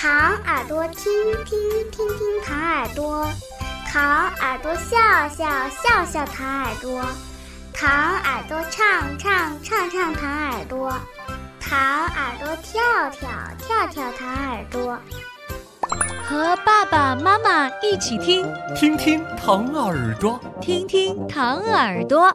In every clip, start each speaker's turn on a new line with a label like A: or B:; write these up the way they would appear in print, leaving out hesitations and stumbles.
A: 糖耳朵听听听听糖耳朵，糖耳朵笑笑笑笑糖耳朵，糖耳朵唱唱唱唱糖耳朵，糖耳朵跳跳跳跳糖耳朵。
B: 和爸爸妈妈一起听，
C: 听听糖耳朵，
B: 听听糖耳朵。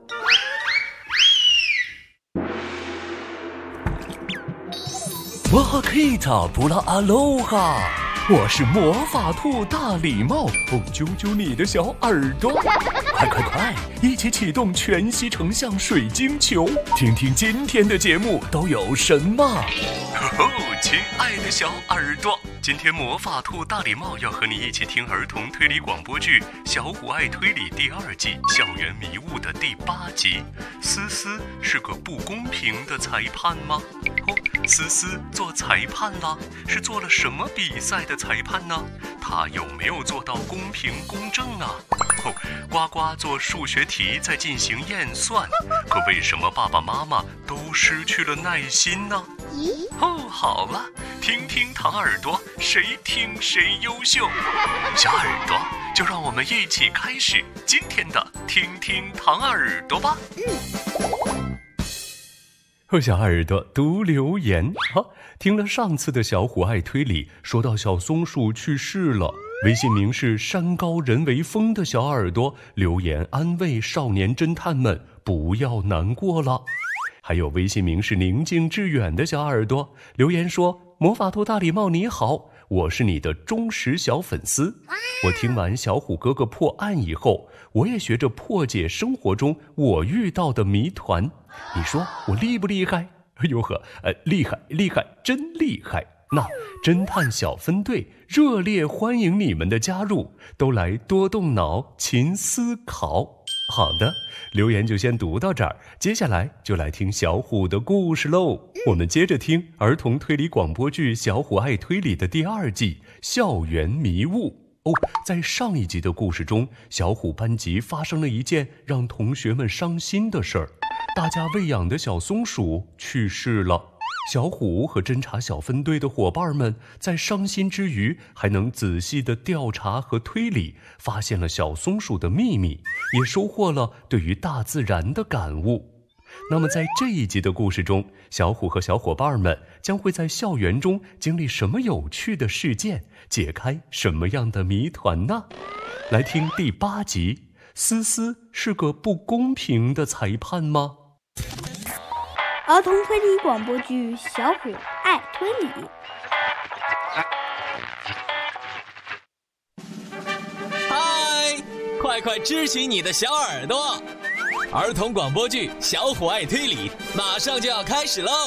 C: 哇哈 Kita 布拉阿罗哈，我是魔法兔大礼帽，揪揪你的小耳朵，快快快，一起启动全息成像水晶球，听听今天的节目都有什么。亲爱的小耳朵，今天魔法兔大礼帽要和你一起听儿童推理广播剧《小虎爱推理》第2季《校园迷雾》的第8集。思思是个不公平的裁判吗？思思做裁判了，是做了什么比赛的裁判呢？他有没有做到公平公正啊？呱呱做数学题在进行验算，可为什么爸爸妈妈都失去了耐心呢？好了，听听糖耳朵，谁听谁优秀。小耳朵，就让我们一起开始今天的听听糖耳朵吧。小耳朵读留言。听了上次的小虎爱推理，说到小松鼠去世了，微信名是山高人为峰的小耳朵留言安慰少年侦探们不要难过了。还有微信名是宁静致远的小耳朵留言说，魔法兔大礼帽你好，我是你的忠实小粉丝，我听完小虎哥哥破案以后，我也学着破解生活中我遇到的谜团，你说我厉不厉害？哟呵，厉害厉害，真厉害。那侦探小分队热烈欢迎你们的加入，都来多动脑勤思考。好的，留言就先读到这儿，接下来就来听小虎的故事喽。我们接着听儿童推理广播剧《小虎爱推理》的第2季《校园迷雾》。在上一集的故事中，小虎班级发生了一件让同学们伤心的事儿，大家喂养的小松鼠去世了。小虎和侦查小分队的伙伴们在伤心之余，还能仔细地调查和推理，发现了小松鼠的秘密，也收获了对于大自然的感悟。那么在这一集的故事中，小虎和小伙伴们将会在校园中经历什么有趣的事件，解开什么样的谜团呢？来听第8集，思思是个不公平的裁判吗？
D: 儿童推理广播剧《小虎爱推理》。
E: 嗨，快快支起你的小耳朵！儿童广播剧《小虎爱推理》马上就要开始喽！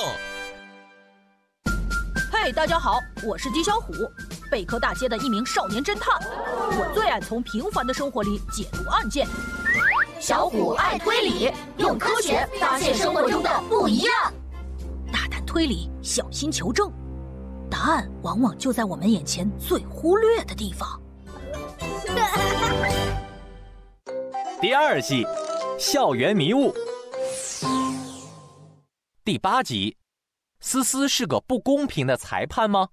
F: 嘿，大家好，我是金小虎，贝壳大街的一名少年侦探。我最爱从平凡的生活里解读案件。
G: 小虎爱推理，用科学发现生活中的不一样。
F: 大胆推理，小心求证，答案往往就在我们眼前最忽略的地方。
E: 第2季《校园迷雾》第8集，思思是个不公平的裁判吗？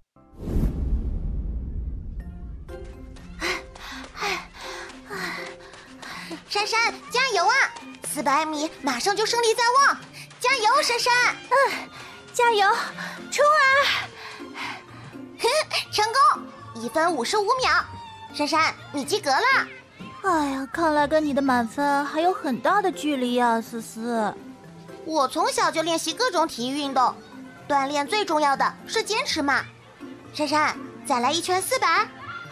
G: 珊珊，加油啊！400米马上就胜利在望，加油，珊珊！
D: 加油，冲啊！
G: 成功，1分55秒，珊珊，你及格了。
D: 哎呀，看来跟你的满分还有很大的距离啊，思思。
G: 我从小就练习各种体育运动，锻炼最重要的是坚持嘛。珊珊，再来一圈400。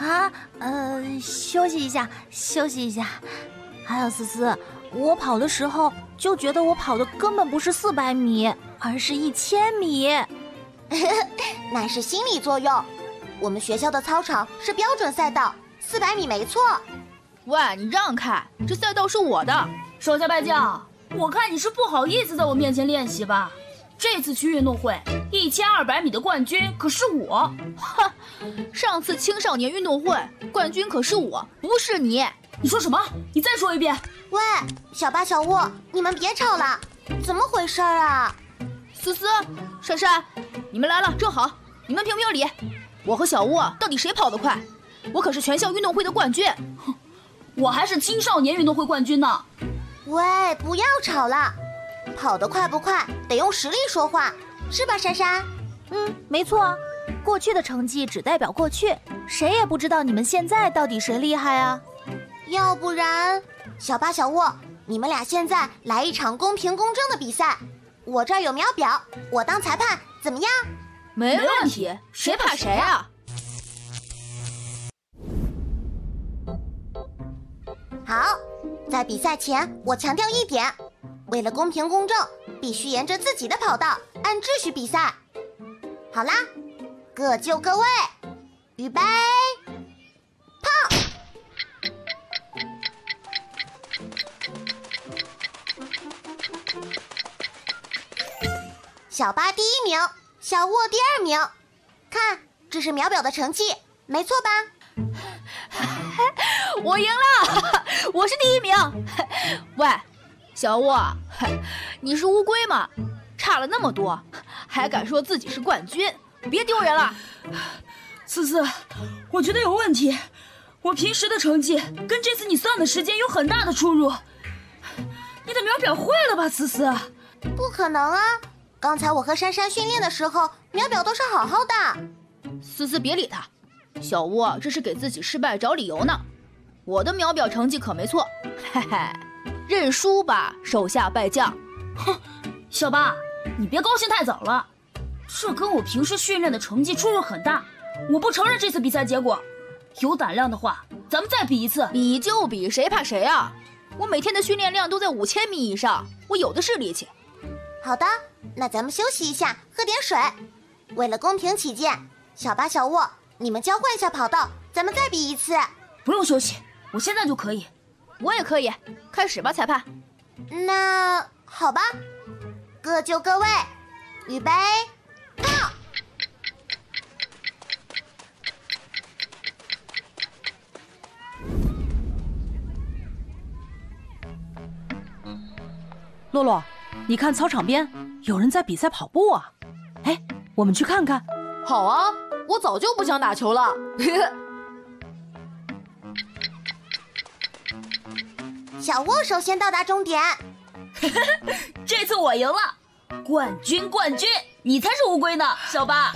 D: 休息一下，休息一下。还有思思，我跑的时候就觉得我跑的根本不是400米，而是1000米。
G: 那是心理作用。我们学校的操场是标准赛道，400米没错。
F: 喂，你让开，这赛道是我的。手下败将，我看你是不好意思在我面前练习吧？这次去运动会1200米的冠军可是我。哼，上次青少年运动会冠军可是我，不是你。你说什么？你再说一遍。
G: 喂，小八小沃，你们别吵了，怎么回事啊？
F: 思思，珊珊，你们来了，正好，你们评评理。 我和小沃到底谁跑得快？我可是全校运动会的冠军。哼，我还是青少年运动会冠军呢。
G: 喂，不要吵了，跑得快不快得用实力说话，是吧，珊珊？
D: 没错啊。过去的成绩只代表过去，谁也不知道你们现在到底谁厉害啊。
G: 要不然，小巴、小沃，你们俩现在来一场公平公正的比赛。我这儿有秒表，我当裁判，怎么样？
F: 没问题，谁怕谁啊？
G: 好，在比赛前我强调一点，为了公平公正，必须沿着自己的跑道按秩序比赛。好啦，各就各位，预备，跑！小巴第1名，小沃第2名。看，这是秒表的成绩，没错吧？
F: 我赢了，我是第1名。喂，小沃，你是乌龟吗？差了那么多，还敢说自己是冠军，别丢人了。
H: 思思，我觉得有问题，我平时的成绩跟这次你算的时间有很大的出入。你的秒表坏了吧，思思？
G: 不可能啊！刚才我和珊珊训练的时候，秒表都是好好的。
F: 思思，别理他。小沃这是给自己失败找理由呢。我的秒表成绩可没错，嘿嘿，认输吧，手下败将。
H: 哼，小巴，你别高兴太早了，这跟我平时训练的成绩出入很大，我不承认这次比赛结果。有胆量的话，咱们再比一次。
F: 比就比，谁怕谁啊？我每天的训练量都在5000米以上，我有的是力气。
G: 好的，那咱们休息一下，喝点水。为了公平起见，小巴、小沃，你们交换一下跑道，咱们再比一次。
H: 不用休息，我现在就可以。
F: 我也可以，开始吧，裁判。
G: 那好吧，各就各位，预备，跑！
I: 洛洛，你看操场边有人在比赛跑步啊！哎，我们去看看。
F: 好啊，我早就不想打球了。
G: 小沃首先到达终点。
H: 这次我赢了，冠军冠军，你才是乌龟呢，小巴。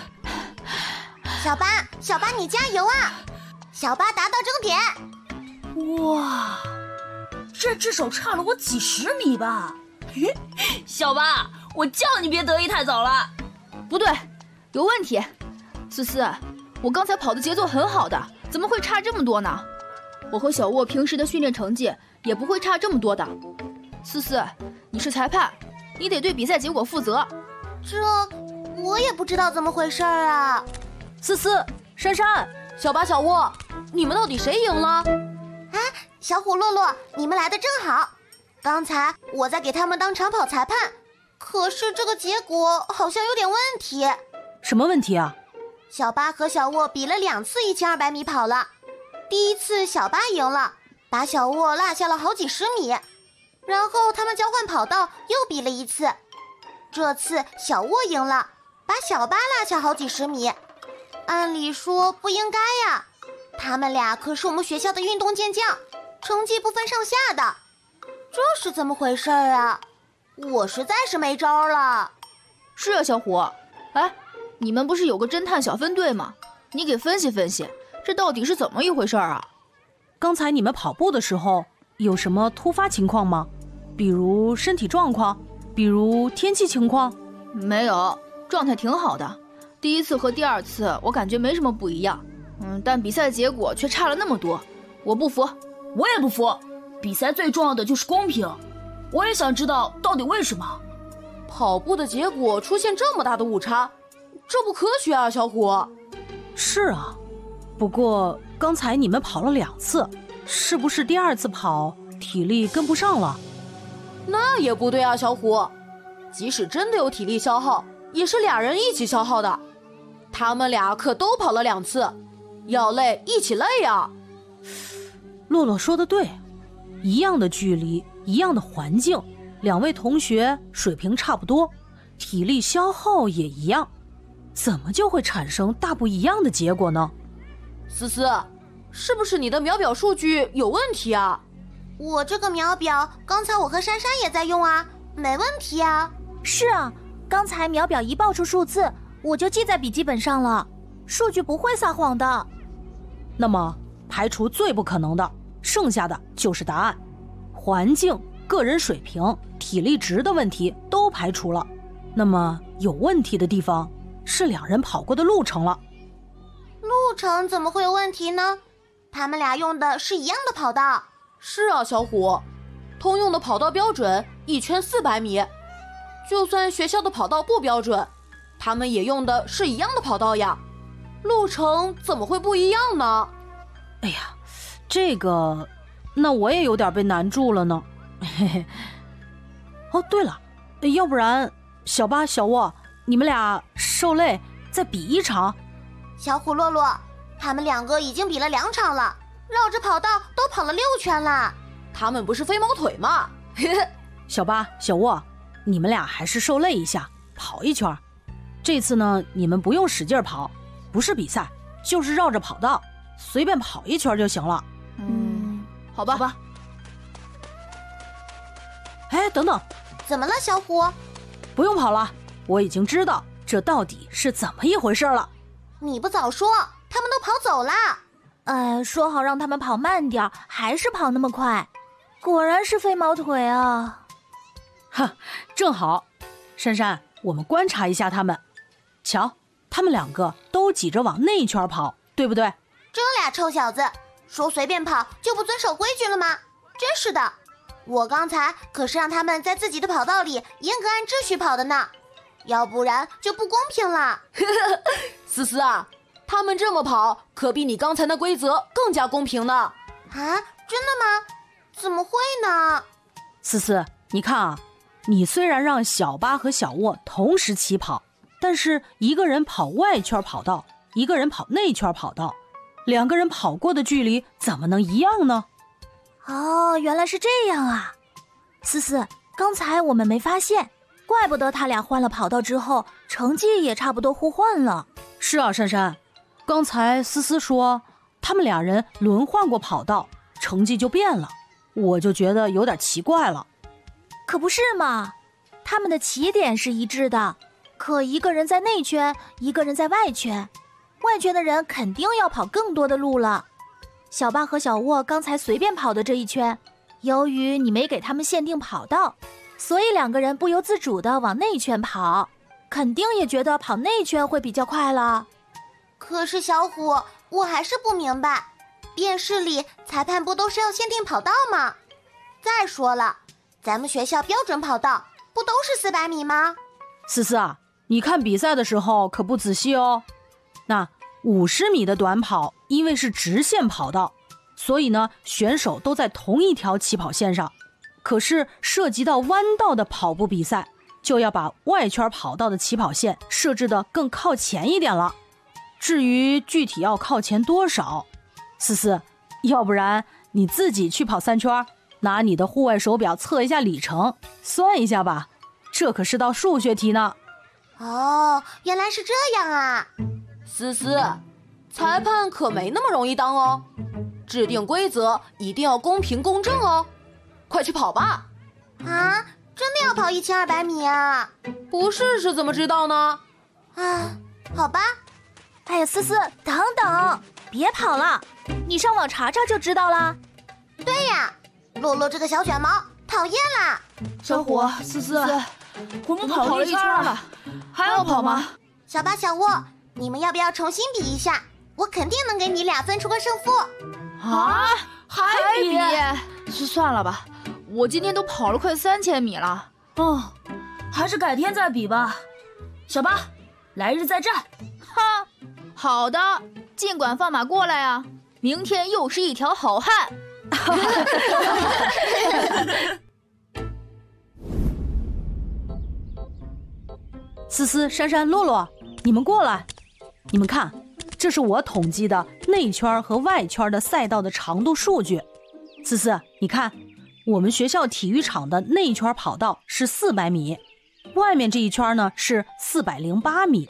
G: 小巴你加油啊！小巴达到终点。
H: 哇，这至少差了我几10米吧。小巴，我叫你别得意太早了。
F: 不对，有问题。思思，我刚才跑的节奏很好的，怎么会差这么多呢？我和小沃平时的训练成绩也不会差这么多的。思思，你是裁判，你得对比赛结果负责。
G: 这我也不知道怎么回事啊。
I: 思思、珊珊、小巴、小沃，你们到底谁赢了？
G: 哎，小虎、洛洛，你们来的正好。刚才我在给他们当长跑裁判，可是这个结果好像有点问题。
I: 什么问题啊？
G: 小巴和小沃比了2次1200米跑了，第一次小巴赢了，把小沃落下了好几10米，然后他们交换跑道又比了1次，这次小沃赢了，把小巴落下好几10米。按理说不应该呀，他们俩可是我们学校的运动健将，成绩不分上下的，这是怎么回事啊？我实在是没招了。
F: 是啊，小虎，哎，你们不是有个侦探小分队吗？你给分析分析，这到底是怎么一回事啊？
I: 刚才你们跑步的时候有什么突发情况吗？比如身体状况，比如天气情况？
F: 没有，状态挺好的。第一次和第2次我感觉没什么不一样，但比赛结果却差了那么多，我不服。
H: 我也不服，比赛最重要的就是公平，我也想知道到底为什么
J: 跑步的结果出现这么大的误差，这不科学啊，小虎。
I: 是啊，不过刚才你们跑了2次，是不是第2次跑体力跟不上了？
J: 那也不对啊，小虎，即使真的有体力消耗，也是2人一起消耗的，他们俩可都跑了2次，要累一起累呀。
I: 洛洛说的对，一样的距离，一样的环境，2位同学水平差不多，体力消耗也一样， 怎么就会产生大不一样的结果呢？
J: 思思，是不是你的秒表数据有问题啊？
G: 我这个秒表，刚才我和珊珊也在用啊，没问题啊。
D: 是啊，刚才秒表一报出数字，我就记在笔记本上了，数据不会撒谎的。
I: 那么排除最不可能的，剩下的就是答案。环境、个人水平、体力值的问题都排除了，那么有问题的地方是两人跑过的路程了。
G: 路程怎么会有问题呢？他们俩用的是一样的跑道。
J: 是啊，小虎，通用的跑道标准1圈400米，就算学校的跑道不标准，他们也用的是一样的跑道呀，路程怎么会不一样呢？
I: 哎呀，这个，那我也有点被难住了呢。嘿嘿。哦，对了，要不然小巴、小沃，你们俩受累再比一场。
G: 小虎、洛洛，他们2个已经比了2场了，绕着跑道都跑了6圈了。
J: 他们不是飞毛腿吗？
I: 小巴、小沃，你们俩还是受累一下，跑一圈。这次呢，你们不用使劲跑，不是比赛，就是绕着跑道随便跑一圈就行了。
J: 好吧。
I: 哎，等等，
G: 怎么了，小虎？
I: 不用跑了，我已经知道这到底是怎么一回事了。
G: 你不早说，他们都跑走了。
D: 说好让他们跑慢点，还是跑那么快，果然是飞毛腿啊！
I: 哈，正好，珊珊，我们观察一下他们。瞧，他们2个都挤着往内圈跑，对不对？
G: 这俩臭小子，说随便跑就不遵守规矩了吗？真是的，我刚才可是让他们在自己的跑道里严格按秩序跑的呢，要不然就不公平了。
J: 思思啊，他们这么跑，可比你刚才那规则更加公平呢。
G: 啊，真的吗？怎么会呢？
I: 思思，你看啊，你虽然让小巴和小沃同时起跑，但是一个人跑外圈跑道，一个人跑内圈跑道，2个人跑过的距离怎么能一样呢？
D: 哦，原来是这样啊！思思，刚才我们没发现，怪不得他俩换了跑道之后，成绩也差不多互换了。
I: 是啊，珊珊，刚才思思说他们2人轮换过跑道，成绩就变了，我就觉得有点奇怪了。
D: 可不是嘛，他们的起点是一致的，可一个人在内圈，一个人在外圈，外圈的人肯定要跑更多的路了。小巴和小沃刚才随便跑的这一圈，由于你没给他们限定跑道，所以2个人不由自主地往内圈跑，肯定也觉得跑内圈会比较快了。
G: 可是小虎，我还是不明白，电视里裁判不都是要限定跑道吗？再说了，咱们学校标准跑道不都是400米吗？
I: 思思啊，你看比赛的时候可不仔细哦。那50米的短跑，因为是直线跑道，所以呢，选手都在同一条起跑线上。可是涉及到弯道的跑步比赛，就要把外圈跑道的起跑线设置得更靠前一点了。至于具体要靠前多少，思思，要不然你自己去跑3圈，拿你的户外手表测一下里程，算一下吧。这可是道数学题呢。
G: 哦，原来是这样啊。
J: 思思，裁判可没那么容易当哦，制定规则一定要公平公正哦。快去跑吧！
G: 啊，真的要跑1200米啊？
J: 不试试怎么知道呢？
G: 啊，好吧。
D: 哎呀，思思，等等，别跑了，你上网查查就知道了。
G: 对呀，洛洛这个小卷毛，讨厌啦！
F: 小虎、思思，我们跑了1圈了，还要跑吗？
G: 小巴、小沃，你们要不要重新比一下？我肯定能给你俩分出个胜负。
F: 啊，还比？算了吧，我今天都跑了快3000米了。还是改天再比吧。小巴，来日再战。
H: 哈，好的，尽管放马过来啊！明天又是一条好汉。
I: 思思、珊珊、洛洛，你们过来。你们看，这是我统计的内圈和外圈的赛道的长度数据。思思，你看，我们学校体育场的内圈跑道是400米，外面这一圈呢是408米。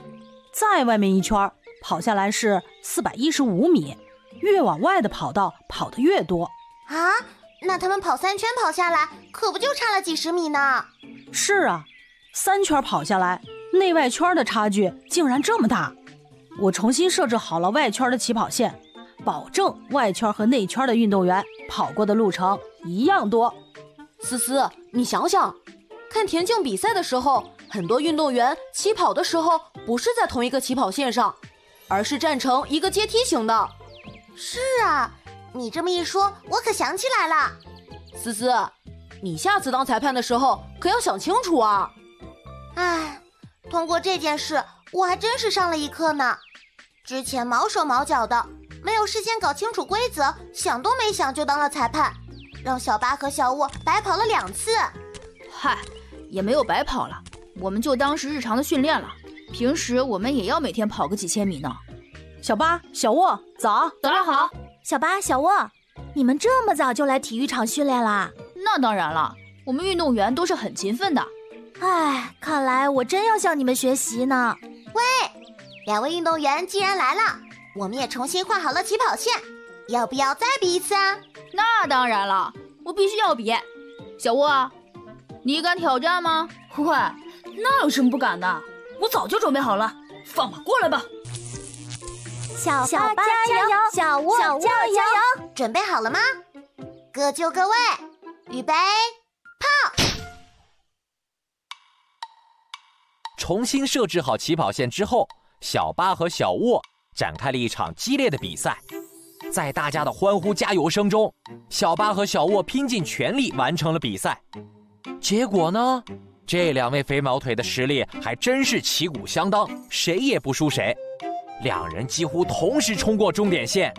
I: 再外面一圈，跑下来是415米。越往外的跑道跑得越多
G: 啊！那他们跑3圈跑下来，可不就差了几十米呢？
I: 是啊，3圈跑下来，内外圈的差距竟然这么大。我重新设置好了外圈的起跑线，保证外圈和内圈的运动员跑过的路程一样多。
J: 思思，你想想，看田径比赛的时候，很多运动员起跑的时候不是在同一个起跑线上，而是站成一个阶梯形的。
G: 是啊，你这么一说，我可想起来了。
J: 思思，你下次当裁判的时候可要想清楚啊。
G: 唉，通过这件事，我还真是上了一课呢。之前毛手毛脚的，没有事先搞清楚规则，想都没想就当了裁判，让小巴和小沃白跑了2次。
F: 嗨，也没有白跑了，我们就当是日常的训练了。平时我们也要每天跑个几千米呢。
I: 小巴、小沃，早
F: 上好。
D: 小巴、小沃，你们这么早就来体育场训练啦？
F: 那当然了，我们运动员都是很勤奋的。
D: 唉，看来我真要向你们学习呢。
G: 喂，2位运动员既然来了，我们也重新画好了起跑线，要不要再比一次啊？
F: 那当然了，我必须要比。小沃，你敢挑战吗？
H: 喂，那有什么不敢的？我早就准备好了，放马过来吧。
D: 小巴加油，小沃加油！
G: 准备好了吗？各就各位，预备，跑！
E: 重新设置好起跑线之后，小巴和小沃展开了一场激烈的比赛。在大家的欢呼加油声中，小巴和小沃拼尽全力完成了比赛。结果呢，这2位肥毛腿的实力还真是旗鼓相当，谁也不输谁。2人几乎同时冲过终点线。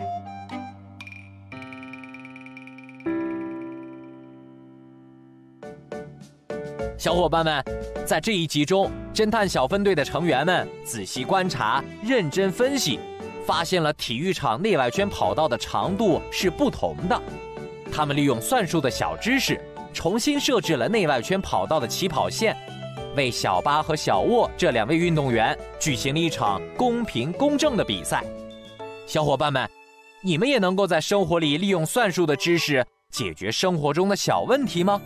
E: 小伙伴们，在这一集中，侦探小分队的成员们仔细观察、认真分析，发现了体育场内外圈跑道的长度是不同的。他们利用算术的小知识，重新设置了内外圈跑道的起跑线，为小巴和小沃这2位运动员举行了一场公平公正的比赛。小伙伴们，你们也能够在生活里利用算术的知识解决生活中的小问题吗？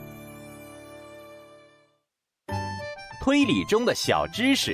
E: 推理中的小知识。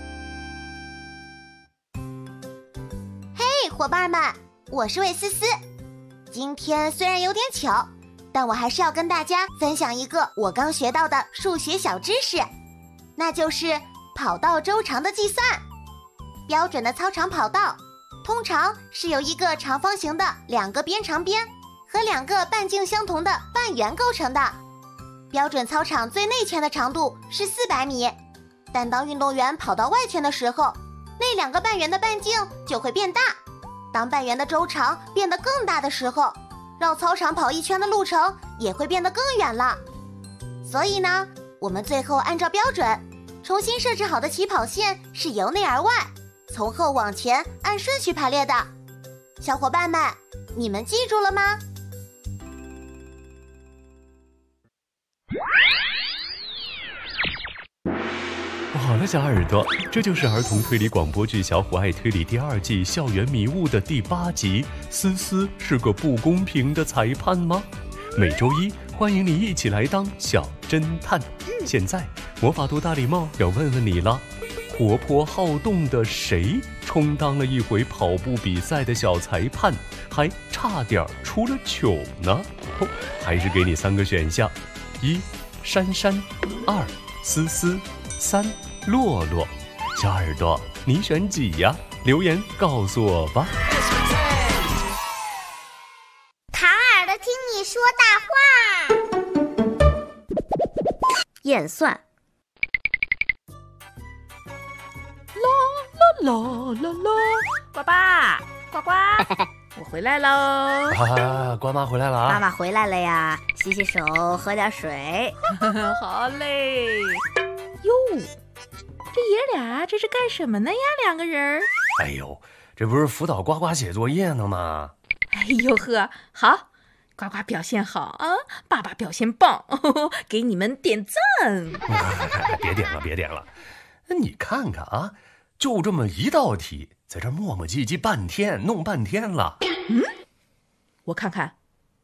G: 嘿，伙伴们，我是魏思思。今天虽然有点巧，但我还是要跟大家分享一个我刚学到的数学小知识，那就是跑道周长的计算。标准的操场跑道通常是由一个长方形的2个边长边和2个半径相同的半圆构成的。标准操场最内圈的长度是400米，但当运动员跑到外圈的时候，那2个半圆的半径就会变大。当半圆的周长变得更大的时候，绕操场跑1圈的路程也会变得更远了。所以呢，我们最后按照标准重新设置好的起跑线是由内而外，从后往前按顺序排列的。小伙伴们，你们记住了吗？
C: 好了，小耳朵，这就是儿童推理广播剧《小虎爱推理》第2季《校园迷雾》的第8集。思思是个不公平的裁判吗？每周一，欢迎你一起来当小侦探。现在，魔法度大礼帽要问问你了：活泼好动的谁充当了一回跑步比赛的小裁判，还差点出了糗呢？还是给你3个选项：1. 珊珊，2. 思思，3. 洛洛。小耳朵，你选几呀？留言告诉我吧。
A: 唐耳朵听你说大话。
B: 验算。
K: 啦啦啦！呱呱呱呱，我回来喽！
C: 啊，瓜妈回来了啊！
B: 妈妈回来了呀，洗洗手，喝点水。
K: 好嘞。哟，这爷俩这是干什么呢呀？2个人。
C: 哎呦，这不是辅导呱呱写作业呢吗？
K: 哎呦呵，好，呱呱表现好啊，爸爸表现棒，给你们点赞。
C: 别点了，别点了。那你看看啊， 就这么一道题，在这磨磨唧唧半天，弄半天了。
K: 我看看。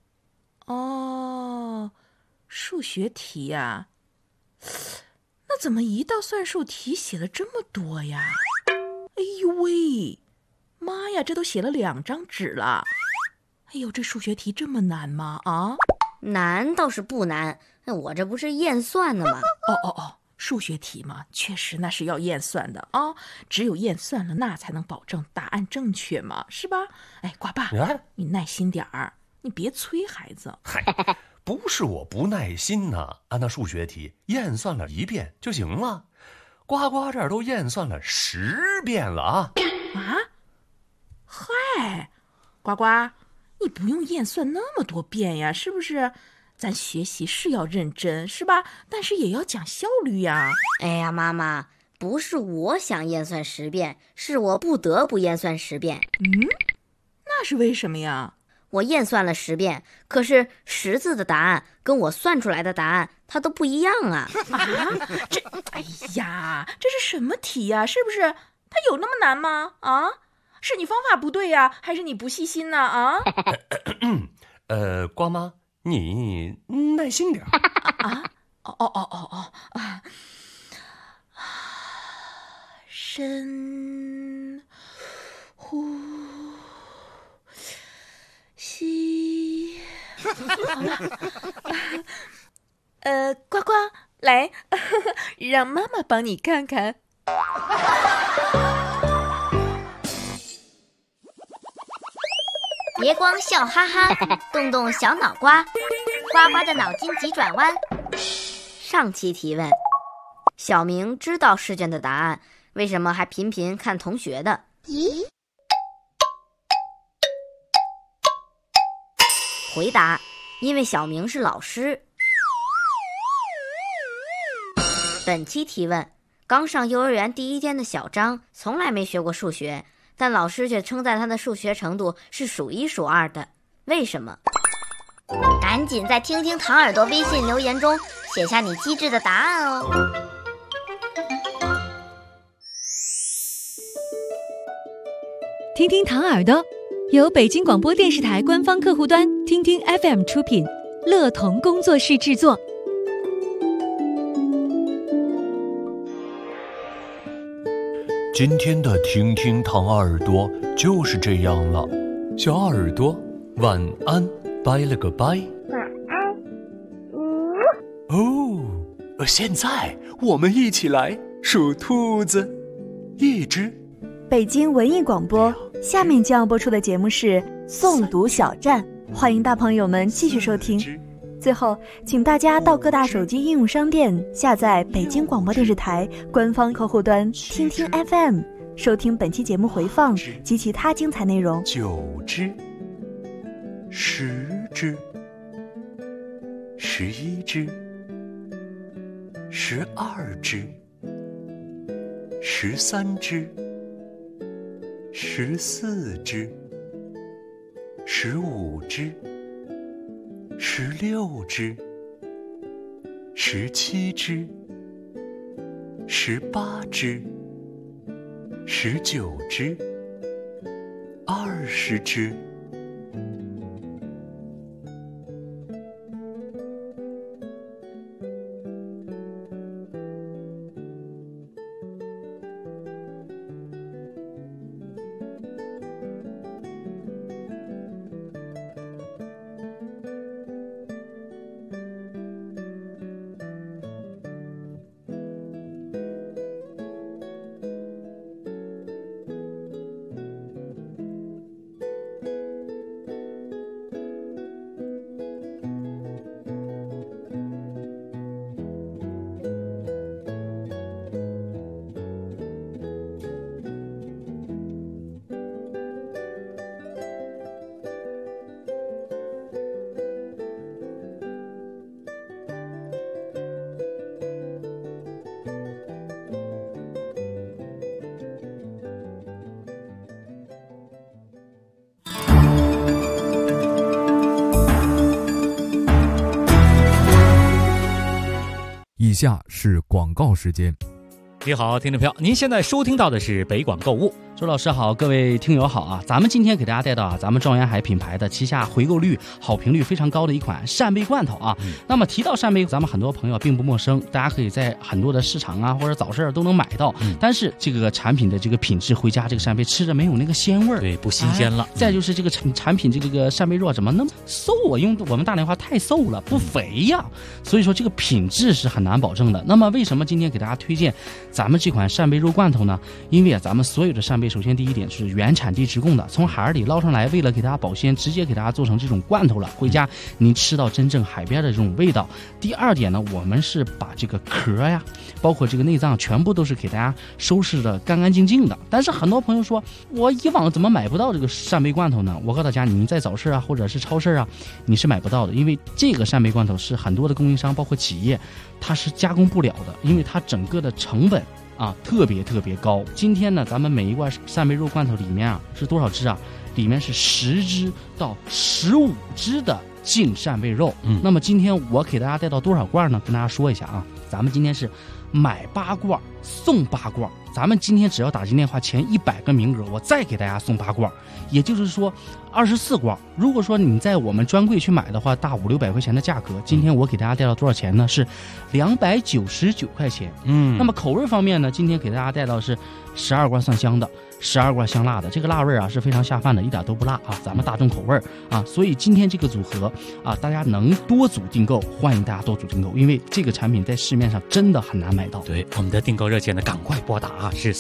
K: 哦，数学题呀。那怎么一道算术题写了这么多呀？哎呦喂，妈呀，这都写了2张纸了。哎呦，这数学题这么难吗？啊？
L: 难倒是不难，我这不是验算的吗？
K: 数学题嘛，确实那是要验算的啊，只有验算了，那才能保证答案正确嘛，是吧？哎，瓜爸，你耐心点儿，你别催孩子。
C: 嗨，不是我不耐心呢，按那数学题验算了1遍就行了。呱呱这儿都验算了10遍了啊！
K: 嗨，呱呱，你不用验算那么多遍呀，是不是？咱学习是要认真，是吧？但是也要讲效率呀。
L: 哎呀，妈妈，不是我想验算10遍，是我不得不验算10遍。
K: 那是为什么呀？
L: 我验算了10遍，可是10字的答案跟我算出来的答案它都不一样啊！
K: 哎呀，这是什么题呀？是不是？它有那么难吗？啊？是你方法不对呀，还是你不细心呢？啊？
C: 瓜妈，你耐心点
K: 深呼吸。呱呱，来，让妈妈帮你看看。
A: 别光笑哈哈，动动小脑瓜，呱呱的脑筋急转弯。
L: 上期提问：小明知道试卷的答案，为什么还频频看同学的？
A: 咦？
L: 回答：因为小明是老师。本期提问：刚上幼儿园第1天的小张从来没学过数学，但老师却称赞他的数学程度是数1数2的，为什么？
A: 赶紧在听听糖耳朵微信留言中写下你机智的答案哦。
B: 听听糖耳朵由北京广播电视台官方客户端听听 FM 出品，乐童工作室制作。
C: 今天的听听糖耳朵就是这样了，小耳朵晚安，拜了个拜。
A: 晚安。
C: 现在我们一起来数兔子，1只。
M: 北京文艺广播，下面将要播出的节目是诵读小站，欢迎大朋友们继续收听。最后，请大家到各大手机应用商店下载北京广播电视台官方客户端听听 FM， 收听本期节目回放及其他精彩内容。
C: 9只，10只，11只，12只，13只，14只，15只，16只，17只，18只，19只，20只。
N: 以下是广告时间。 你好，听众朋友，您现在收听到的是北广购物。
O: 周老师好，各位听友好啊！咱们今天给大家带到咱们状元海品牌的旗下回购率、好评率非常高的一款扇贝罐头啊。那么提到扇贝，咱们很多朋友并不陌生，大家可以在很多的市场啊或者早市都能买到。但是这个产品的这个品质，回家这个扇贝吃着没有那个鲜味儿，
N: 对，不新鲜了。
O: 再就是这个产品这个扇贝肉怎么那么瘦啊？用我们大连话太瘦了，不肥呀。所以说这个品质是很难保证的。那么为什么今天给大家推荐咱们这款扇贝肉罐头呢？因为咱们所有的扇贝，首先第一点是原产地直供的，从海里捞上来，为了给大家保鲜，直接给大家做成这种罐头了，回家您吃到真正海边的这种味道。第二点呢，我们是把这个壳呀，包括这个内脏，全部都是给大家收拾的干干净净的。但是很多朋友说，我以往怎么买不到这个扇贝罐头呢？我告诉大家，你在早市啊或者是超市啊，你是买不到的，因为这个扇贝罐头是很多的供应商包括企业它是加工不了的，因为它整个的成本特别高。今天呢，咱们每一罐扇贝肉罐头里面啊是多少只啊？里面是10只到15只的净扇贝肉。那么今天我给大家带到多少罐呢？跟大家说一下啊，咱们今天是买8罐送8罐。咱们今天只要打进电话前100个名额，我再给大家送8罐，也就是说24罐。如果说你在我们专柜去买的话，大500-600块钱的价格，今天我给大家带到多少钱呢？是299块钱。那么口味方面呢，今天给大家带到是12罐蒜香的，12罐香辣的，这个辣味啊是非常下饭的，一点都不辣啊，咱们大众口味啊。所以今天这个组合啊，大家能多组订购，欢迎大家多组订购，因为这个产品在市面上真的很难买到。
N: 对，我们的订购热线呢，赶快拨打啊，是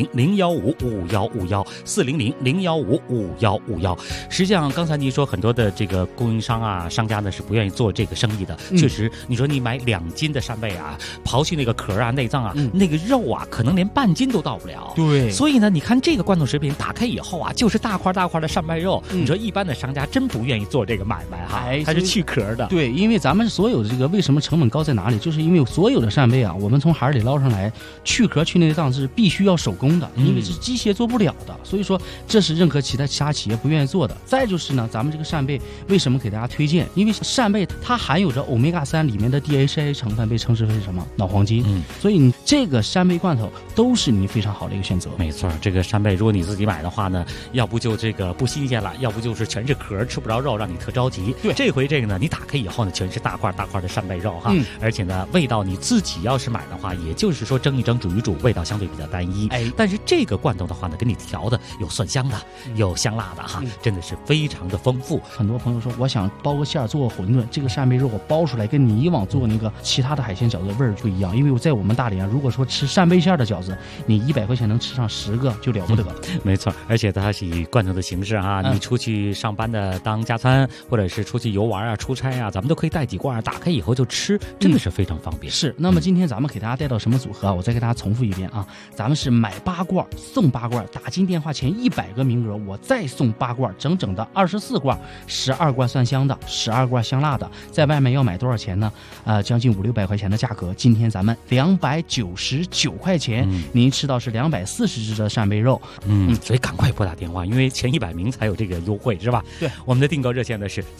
N: 400-015-5151，400-015-5151。实际上，刚才您说很多的这个供应商啊、商家呢是不愿意做这个生意的。确实，你说你买2斤的扇贝啊，刨去那个壳啊、内脏啊，那个肉啊，可能连半斤都到不了。
O: 对，
N: 所以呢，你看这个罐头食品打开以后啊，就是大块的扇贝肉。你说一般的商家真不愿意做这个买卖哈，它是去壳的。
O: 对，因为咱们所有的这个为什么成本高在哪里？就是因为所有的扇贝啊，我们从海里捞上来，去壳去内脏是必须要手工的，因为是机械做不了的。所以说这是任何其他企业不愿意做的。再就是呢，咱们这个扇贝为什么给大家推荐？因为扇贝它含有着欧米伽3里面的 DHA 成分，被称之为什么脑黄金。所以你这个扇贝罐头都是你非常好的一个选择。
N: 没错，这个扇贝如果你自己买的话呢，要不就这个不新鲜了，要不就是全是壳吃不着肉，让你特着急。
O: 对，
N: 这回这个呢，你打开以后呢，全是大块的扇贝肉哈，而且呢，味道你自己要是买的话，也就是说蒸一蒸、煮一煮，味道相对比较单一。但是这个罐头的话呢，给你调的有蒜香的，有香辣的哈，真的是非常的丰富。
O: 很多朋友说，我想包个馅儿做个馄饨，这个扇贝肉我包出来，跟你以往做那个其他的海鲜饺子味儿不一样。因为在我们大连，如果说吃扇贝馅的饺子，你100块钱能吃上10个就了不得。
N: 没错，而且它是以罐头的形式啊，你出去上班的当加餐，或者是出去游玩啊、出差啊，咱们都可以带几罐，打开以后就吃，真的是非常方便。
O: 是，那么今天咱们给大家带到什么组合啊？我再给大家重复一遍啊，咱们是买8罐送8罐，打进电话前100个名额，我再送8罐，整整的24罐，12罐蒜香的，12罐香辣的，在外面要买多少钱呢？将近500-600块钱的价格，今天咱们299块钱，您吃到是240只的扇贝肉。
N: 所以赶快拨打电话，因为前100名才有这个优惠，是吧？
O: 对，
N: 我们的订购热线呢是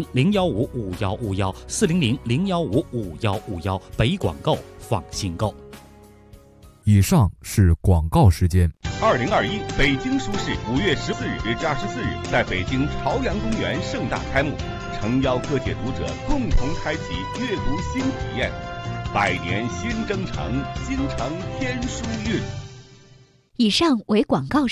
N: 400-015-5151，400-015-5151，北广购放心购。
P: 以上是广告时间。
Q: 2021北京书市5月14日至24日在北京朝阳公园盛大开幕，诚邀各界读者共同开启阅读新体验。100年新征程，新承天书韵。
B: 以上为广告。